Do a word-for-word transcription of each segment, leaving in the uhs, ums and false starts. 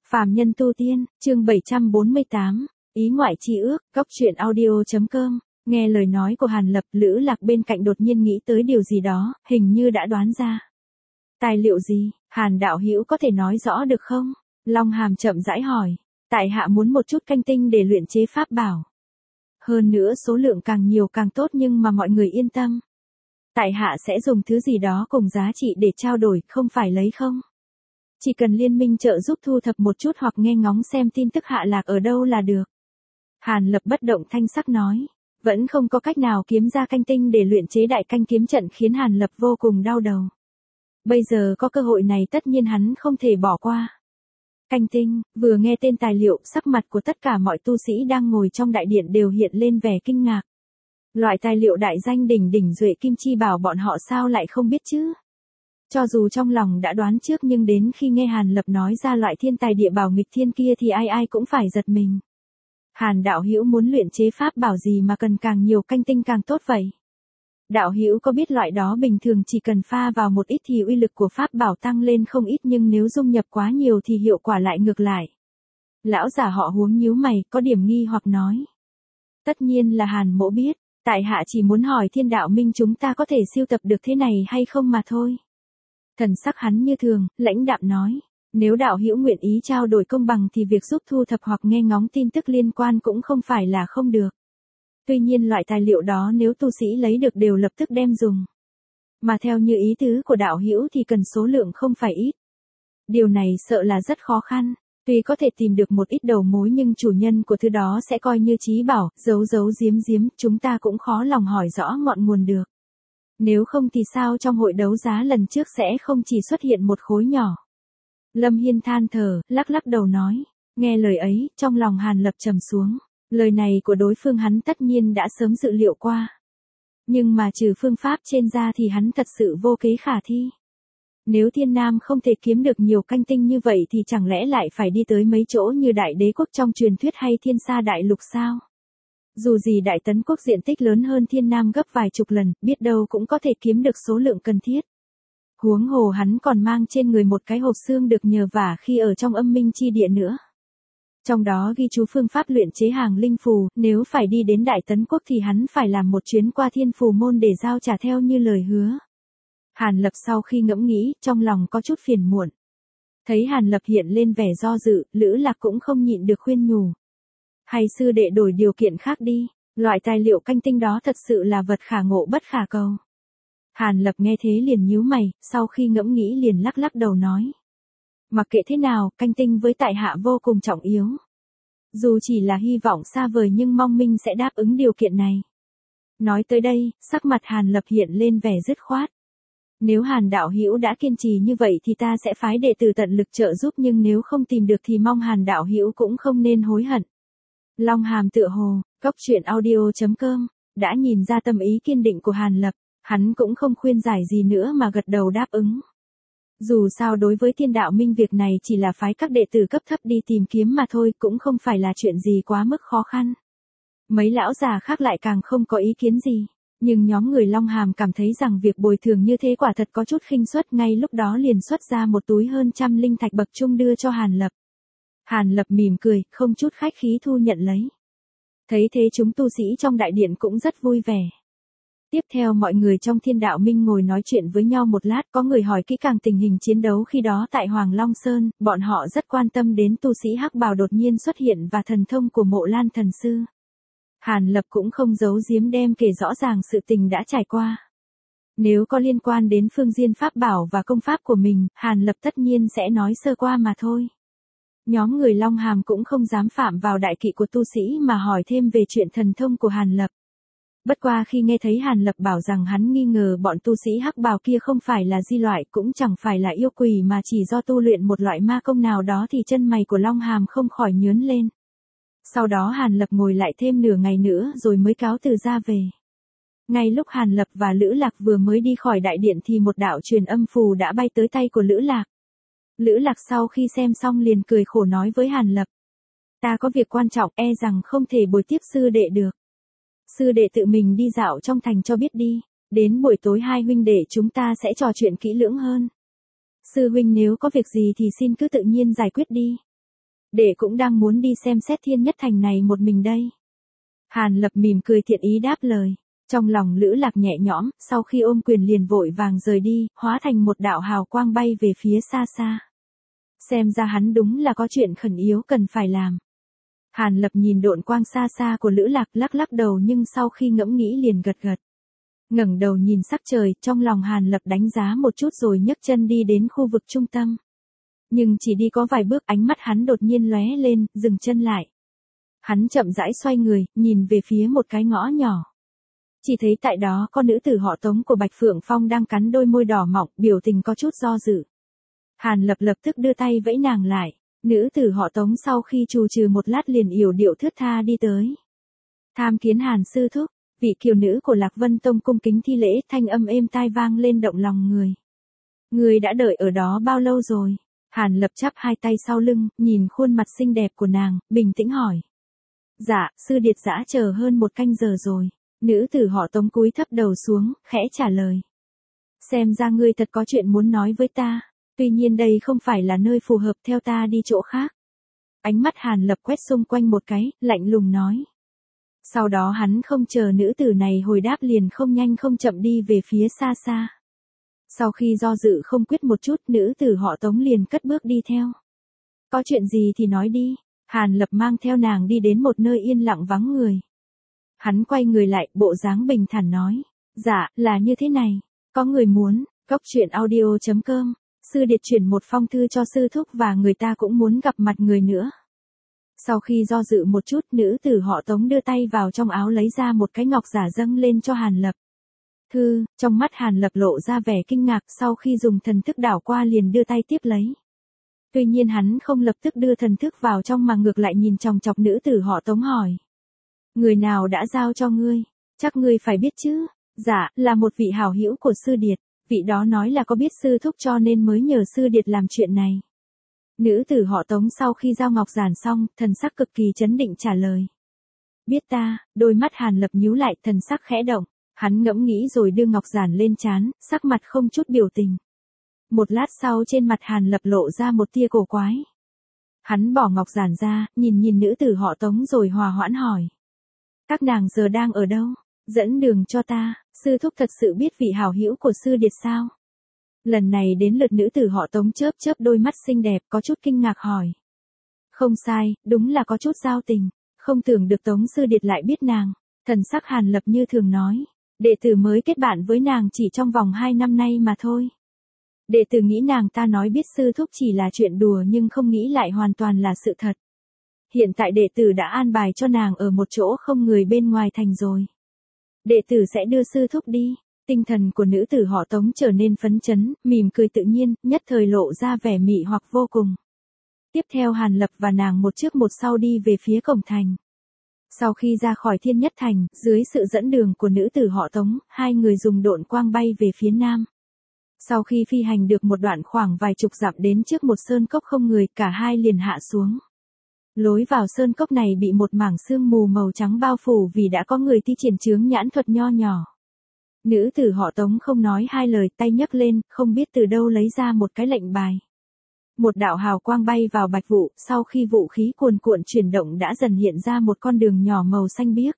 Phàm nhân tu tiên, chương bảy trăm bốn mươi tám, ý ngoại chi ước, góc truyện audio.com, nghe lời nói của Hàn Lập, Lữ Lạc bên cạnh đột nhiên nghĩ tới điều gì đó, hình như đã đoán ra. Tài liệu gì, Hàn đạo hữu có thể nói rõ được không? Long Hàm chậm rãi hỏi, tại hạ muốn một chút canh tinh để luyện chế pháp bảo. Hơn nữa số lượng càng nhiều càng tốt nhưng mà mọi người yên tâm. Tại hạ sẽ dùng thứ gì đó cùng giá trị để trao đổi, không phải lấy không? Chỉ cần liên minh trợ giúp thu thập một chút hoặc nghe ngóng xem tin tức hạ lạc ở đâu là được. Hàn Lập bất động thanh sắc nói, vẫn không có cách nào kiếm ra canh tinh để luyện chế đại canh kiếm trận khiến Hàn Lập vô cùng đau đầu. Bây giờ có cơ hội này tất nhiên hắn không thể bỏ qua. Canh tinh, vừa nghe tên tài liệu, sắc mặt của tất cả mọi tu sĩ đang ngồi trong đại điện đều hiện lên vẻ kinh ngạc. Loại tài liệu đại danh đỉnh đỉnh duệ kim chi bảo bọn họ sao lại không biết chứ? Cho dù trong lòng đã đoán trước nhưng đến khi nghe Hàn Lập nói ra loại thiên tài địa bảo nghịch thiên kia thì ai ai cũng phải giật mình. Hàn đạo hữu muốn luyện chế pháp bảo gì mà cần càng nhiều canh tinh càng tốt vậy? Đạo hữu có biết loại đó bình thường chỉ cần pha vào một ít thì uy lực của pháp bảo tăng lên không ít nhưng nếu dung nhập quá nhiều thì hiệu quả lại ngược lại. Lão giả họ Huống nhíu mày, có điểm nghi hoặc nói. Tất nhiên là Hàn mỗ biết, tại hạ chỉ muốn hỏi Thiên Đạo Minh chúng ta có thể sưu tập được thế này hay không mà thôi. Thần sắc hắn như thường, lãnh đạm nói, nếu đạo hữu nguyện ý trao đổi công bằng thì việc giúp thu thập hoặc nghe ngóng tin tức liên quan cũng không phải là không được. Tuy nhiên loại tài liệu đó nếu tu sĩ lấy được đều lập tức đem dùng. Mà theo như ý tứ của đạo hữu thì cần số lượng không phải ít. Điều này sợ là rất khó khăn, tuy có thể tìm được một ít đầu mối nhưng chủ nhân của thứ đó sẽ coi như trí bảo, giấu giấu giếm giếm, chúng ta cũng khó lòng hỏi rõ ngọn nguồn được. Nếu không thì sao trong hội đấu giá lần trước sẽ không chỉ xuất hiện một khối nhỏ. Lâm Hiên than thở, lắc lắc đầu nói, nghe lời ấy, trong lòng Hàn Lập trầm xuống. Lời này của đối phương hắn tất nhiên đã sớm dự liệu qua. Nhưng mà trừ phương pháp trên ra thì hắn thật sự vô kế khả thi. Nếu Thiên Nam không thể kiếm được nhiều canh tinh như vậy thì chẳng lẽ lại phải đi tới mấy chỗ như Đại Đế Quốc trong truyền thuyết hay Thiên Sa Đại Lục sao? Dù gì Đại Tấn Quốc diện tích lớn hơn Thiên Nam gấp vài chục lần, biết đâu cũng có thể kiếm được số lượng cần thiết. Huống hồ hắn còn mang trên người một cái hộp xương được nhờ vả khi ở trong âm minh chi địa nữa. Trong đó ghi chú phương pháp luyện chế hàng linh phù, nếu phải đi đến Đại Tấn Quốc thì hắn phải làm một chuyến qua Thiên Phù Môn để giao trả theo như lời hứa. Hàn Lập sau khi ngẫm nghĩ, trong lòng có chút phiền muộn. Thấy Hàn Lập hiện lên vẻ do dự, Lữ Lạc cũng không nhịn được khuyên nhủ. Hay sư đệ đổi điều kiện khác đi, loại tài liệu canh tinh đó thật sự là vật khả ngộ bất khả cầu. Hàn Lập nghe thế liền nhíu mày, sau khi ngẫm nghĩ liền lắc lắc đầu nói. Mặc kệ thế nào, canh tinh với tại hạ vô cùng trọng yếu. Dù chỉ là hy vọng xa vời nhưng mong minh sẽ đáp ứng điều kiện này. Nói tới đây, sắc mặt Hàn Lập hiện lên vẻ dứt khoát. Nếu Hàn đạo hữu đã kiên trì như vậy thì ta sẽ phái đệ tử tận lực trợ giúp nhưng nếu không tìm được thì mong Hàn đạo hữu cũng không nên hối hận. Long Hàm tựa hồ, góc truyện audio.com, đã nhìn ra tâm ý kiên định của Hàn Lập, hắn cũng không khuyên giải gì nữa mà gật đầu đáp ứng. Dù sao đối với Thiên Đạo Minh việc này chỉ là phái các đệ tử cấp thấp đi tìm kiếm mà thôi, cũng không phải là chuyện gì quá mức khó khăn. Mấy lão già khác lại càng không có ý kiến gì, nhưng nhóm người Long Hàm cảm thấy rằng việc bồi thường như thế quả thật có chút khinh suất, ngay lúc đó liền xuất ra một túi hơn trăm linh thạch bậc trung đưa cho Hàn Lập. Hàn Lập mỉm cười, không chút khách khí thu nhận lấy. Thấy thế chúng tu sĩ trong đại điện cũng rất vui vẻ. Tiếp theo mọi người trong Thiên Đạo Minh ngồi nói chuyện với nhau một lát, có người hỏi kỹ càng tình hình chiến đấu khi đó tại Hoàng Long Sơn, bọn họ rất quan tâm đến tu sĩ hắc bào đột nhiên xuất hiện và thần thông của Mộ Lan thần sư. Hàn Lập cũng không giấu giếm đem kể rõ ràng sự tình đã trải qua. Nếu có liên quan đến phương diện pháp bảo và công pháp của mình, Hàn Lập tất nhiên sẽ nói sơ qua mà thôi. Nhóm người Long Hàm cũng không dám phạm vào đại kỵ của tu sĩ mà hỏi thêm về chuyện thần thông của Hàn Lập. Bất qua khi nghe thấy Hàn Lập bảo rằng hắn nghi ngờ bọn tu sĩ hắc bào kia không phải là di loại cũng chẳng phải là yêu quỷ mà chỉ do tu luyện một loại ma công nào đó thì chân mày của Long Hàm không khỏi nhướng lên. Sau đó Hàn Lập ngồi lại thêm nửa ngày nữa rồi mới cáo từ ra về. Ngay lúc Hàn Lập và Lữ Lạc vừa mới đi khỏi đại điện thì một đạo truyền âm phù đã bay tới tay của Lữ Lạc. Lữ Lạc sau khi xem xong liền cười khổ nói với Hàn Lập. Ta có việc quan trọng e rằng không thể bồi tiếp sư đệ được. Sư đệ tự mình đi dạo trong thành cho biết đi, đến buổi tối hai huynh đệ chúng ta sẽ trò chuyện kỹ lưỡng hơn. Sư huynh nếu có việc gì thì xin cứ tự nhiên giải quyết đi. Đệ cũng đang muốn đi xem xét Thiên Nhất Thành này một mình đây. Hàn Lập mỉm cười thiện ý đáp lời. Trong lòng Lữ Lạc nhẹ nhõm, sau khi ôm quyền liền vội vàng rời đi, hóa thành một đạo hào quang bay về phía xa xa. Xem ra hắn đúng là có chuyện khẩn yếu cần phải làm. Hàn Lập nhìn độn quang xa xa của Lữ Lạc lắc lắc đầu nhưng sau khi ngẫm nghĩ liền gật gật. Ngẩng đầu nhìn sắc trời, trong lòng Hàn Lập đánh giá một chút rồi nhấc chân đi đến khu vực trung tâm. Nhưng chỉ đi có vài bước ánh mắt hắn đột nhiên lóe lên, dừng chân lại. Hắn chậm rãi xoay người, nhìn về phía một cái ngõ nhỏ. Chỉ thấy tại đó có nữ tử họ Tống của Bạch Phượng Phong đang cắn đôi môi đỏ mọng, biểu tình có chút do dự. Hàn Lập lập tức đưa tay vẫy nàng lại. Nữ tử họ Tống sau khi trù trừ một lát liền yểu điệu thướt tha đi tới. Tham kiến Hàn sư thúc, vị kiều nữ của Lạc Vân Tông cung kính thi lễ, thanh âm êm tai vang lên động lòng người. Người đã đợi ở đó bao lâu rồi? Hàn Lập chắp hai tay sau lưng, nhìn khuôn mặt xinh đẹp của nàng, bình tĩnh hỏi. Dạ, sư điệt dã chờ hơn một canh giờ rồi. Nữ tử họ Tống cúi thấp đầu xuống, khẽ trả lời. Xem ra ngươi thật có chuyện muốn nói với ta. Tuy nhiên đây không phải là nơi phù hợp, theo ta đi chỗ khác. Ánh mắt Hàn Lập quét xung quanh một cái, lạnh lùng nói. Sau đó hắn không chờ nữ tử này hồi đáp liền không nhanh không chậm đi về phía xa xa. Sau khi do dự không quyết một chút, nữ tử họ Tống liền cất bước đi theo. Có chuyện gì thì nói đi. Hàn Lập mang theo nàng đi đến một nơi yên lặng vắng người. Hắn quay người lại, bộ dáng bình thản nói. Dạ, là như thế này. Có người muốn, Cốc Truyện Audio chấm com. Sư điệt chuyển một phong thư cho sư thúc và người ta cũng muốn gặp mặt người nữa. Sau khi do dự một chút, nữ tử họ Tống đưa tay vào trong áo lấy ra một cái ngọc giả dâng lên cho Hàn Lập. Thư, trong mắt Hàn Lập lộ ra vẻ kinh ngạc, sau khi dùng thần thức đảo qua liền đưa tay tiếp lấy. Tuy nhiên hắn không lập tức đưa thần thức vào trong mà ngược lại nhìn chòng chọc nữ tử họ Tống hỏi. Người nào đã giao cho ngươi? Chắc ngươi phải biết chứ? Dạ, là một vị hảo hữu của sư điệt. Vị đó nói là có biết sư thúc cho nên mới nhờ sư điệt làm chuyện này. Nữ tử họ Tống sau khi giao ngọc giản xong, thần sắc cực kỳ chấn định trả lời. Biết ta, đôi mắt Hàn Lập nhíu lại, thần sắc khẽ động. Hắn ngẫm nghĩ rồi đưa ngọc giản lên trán, sắc mặt không chút biểu tình. Một lát sau trên mặt Hàn Lập lộ ra một tia cổ quái. Hắn bỏ ngọc giản ra, nhìn nhìn nữ tử họ Tống rồi hòa hoãn hỏi. Các nàng giờ đang ở đâu? Dẫn đường cho ta, sư thúc thật sự biết vị hảo hữu của sư điệt sao? Lần này đến lượt nữ tử họ Tống chớp chớp đôi mắt xinh đẹp có chút kinh ngạc hỏi. Không sai, đúng là có chút giao tình, không tưởng được Tống sư điệt lại biết nàng. Thần sắc Hàn Lập như thường nói, đệ tử mới kết bạn với nàng chỉ trong vòng hai năm nay mà thôi. Đệ tử nghĩ nàng ta nói biết sư thúc chỉ là chuyện đùa nhưng không nghĩ lại hoàn toàn là sự thật. Hiện tại đệ tử đã an bài cho nàng ở một chỗ không người bên ngoài thành rồi. Đệ tử sẽ đưa sư thúc đi. Tinh thần của nữ tử họ Tống trở nên phấn chấn, mỉm cười tự nhiên, nhất thời lộ ra vẻ mị hoặc vô cùng. Tiếp theo Hàn Lập và nàng một trước một sau đi về phía cổng thành. Sau khi ra khỏi Thiên Nhất Thành, dưới sự dẫn đường của nữ tử họ Tống, hai người dùng độn quang bay về phía nam. Sau khi phi hành được một đoạn khoảng vài chục dặm đến trước một sơn cốc không người, cả hai liền hạ xuống. Lối vào sơn cốc này bị một mảng sương mù màu trắng bao phủ vì đã có người thi triển chướng nhãn thuật nho nhỏ. Nữ tử họ Tống không nói hai lời, tay nhấc lên, không biết từ đâu lấy ra một cái lệnh bài. Một đạo hào quang bay vào bạch vụ, sau khi vũ khí cuồn cuộn chuyển động đã dần hiện ra một con đường nhỏ màu xanh biếc.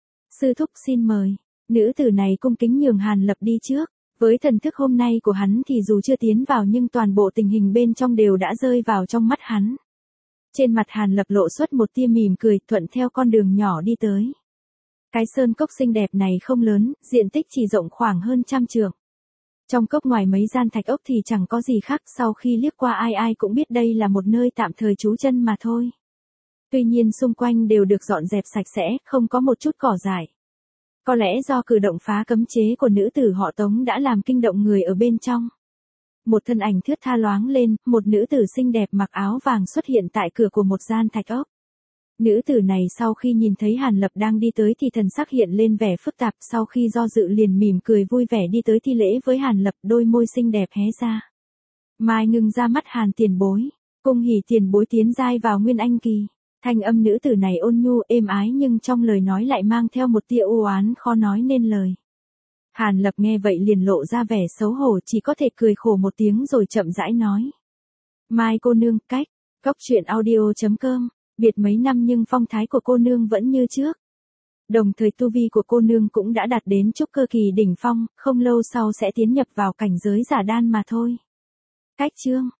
Sư thúc xin mời. Nữ tử này cung kính nhường Hàn Lập đi trước. Với thần thức hôm nay của hắn thì dù chưa tiến vào nhưng toàn bộ tình hình bên trong đều đã rơi vào trong mắt hắn. Trên mặt Hàn Lập lộ xuất một tia mỉm cười, thuận theo con đường nhỏ đi tới. Cái sơn cốc xinh đẹp này không lớn, diện tích chỉ rộng khoảng hơn trăm trượng. Trong cốc ngoài mấy gian thạch ốc thì chẳng có gì khác, sau khi liếc qua ai ai cũng biết đây là một nơi tạm thời trú chân mà thôi. Tuy nhiên xung quanh đều được dọn dẹp sạch sẽ, không có một chút cỏ dại. Có lẽ do cử động phá cấm chế của nữ tử họ Tống đã làm kinh động người ở bên trong. Một thân ảnh thướt tha loáng lên, một nữ tử xinh đẹp mặc áo vàng xuất hiện tại cửa của một gian thạch ốc. Nữ tử này sau khi nhìn thấy Hàn Lập đang đi tới thì thần sắc hiện lên vẻ phức tạp, sau khi do dự liền mỉm cười vui vẻ đi tới thi lễ với Hàn Lập, đôi môi xinh đẹp hé ra. Mai ngưng ra mắt Hàn tiền bối, cung hỉ tiền bối tiến giai vào nguyên anh kỳ. Thanh âm nữ tử này ôn nhu êm ái nhưng trong lời nói lại mang theo một tia u oán khó nói nên lời. Hàn Lập nghe vậy liền lộ ra vẻ xấu hổ, chỉ có thể cười khổ một tiếng rồi chậm rãi nói. Mai cô nương, cách, Cóc truyện audio chấm com, biệt mấy năm nhưng phong thái của cô nương vẫn như trước. Đồng thời tu vi của cô nương cũng đã đạt đến trúc cơ kỳ đỉnh phong, không lâu sau sẽ tiến nhập vào cảnh giới giả đan mà thôi. Cách chương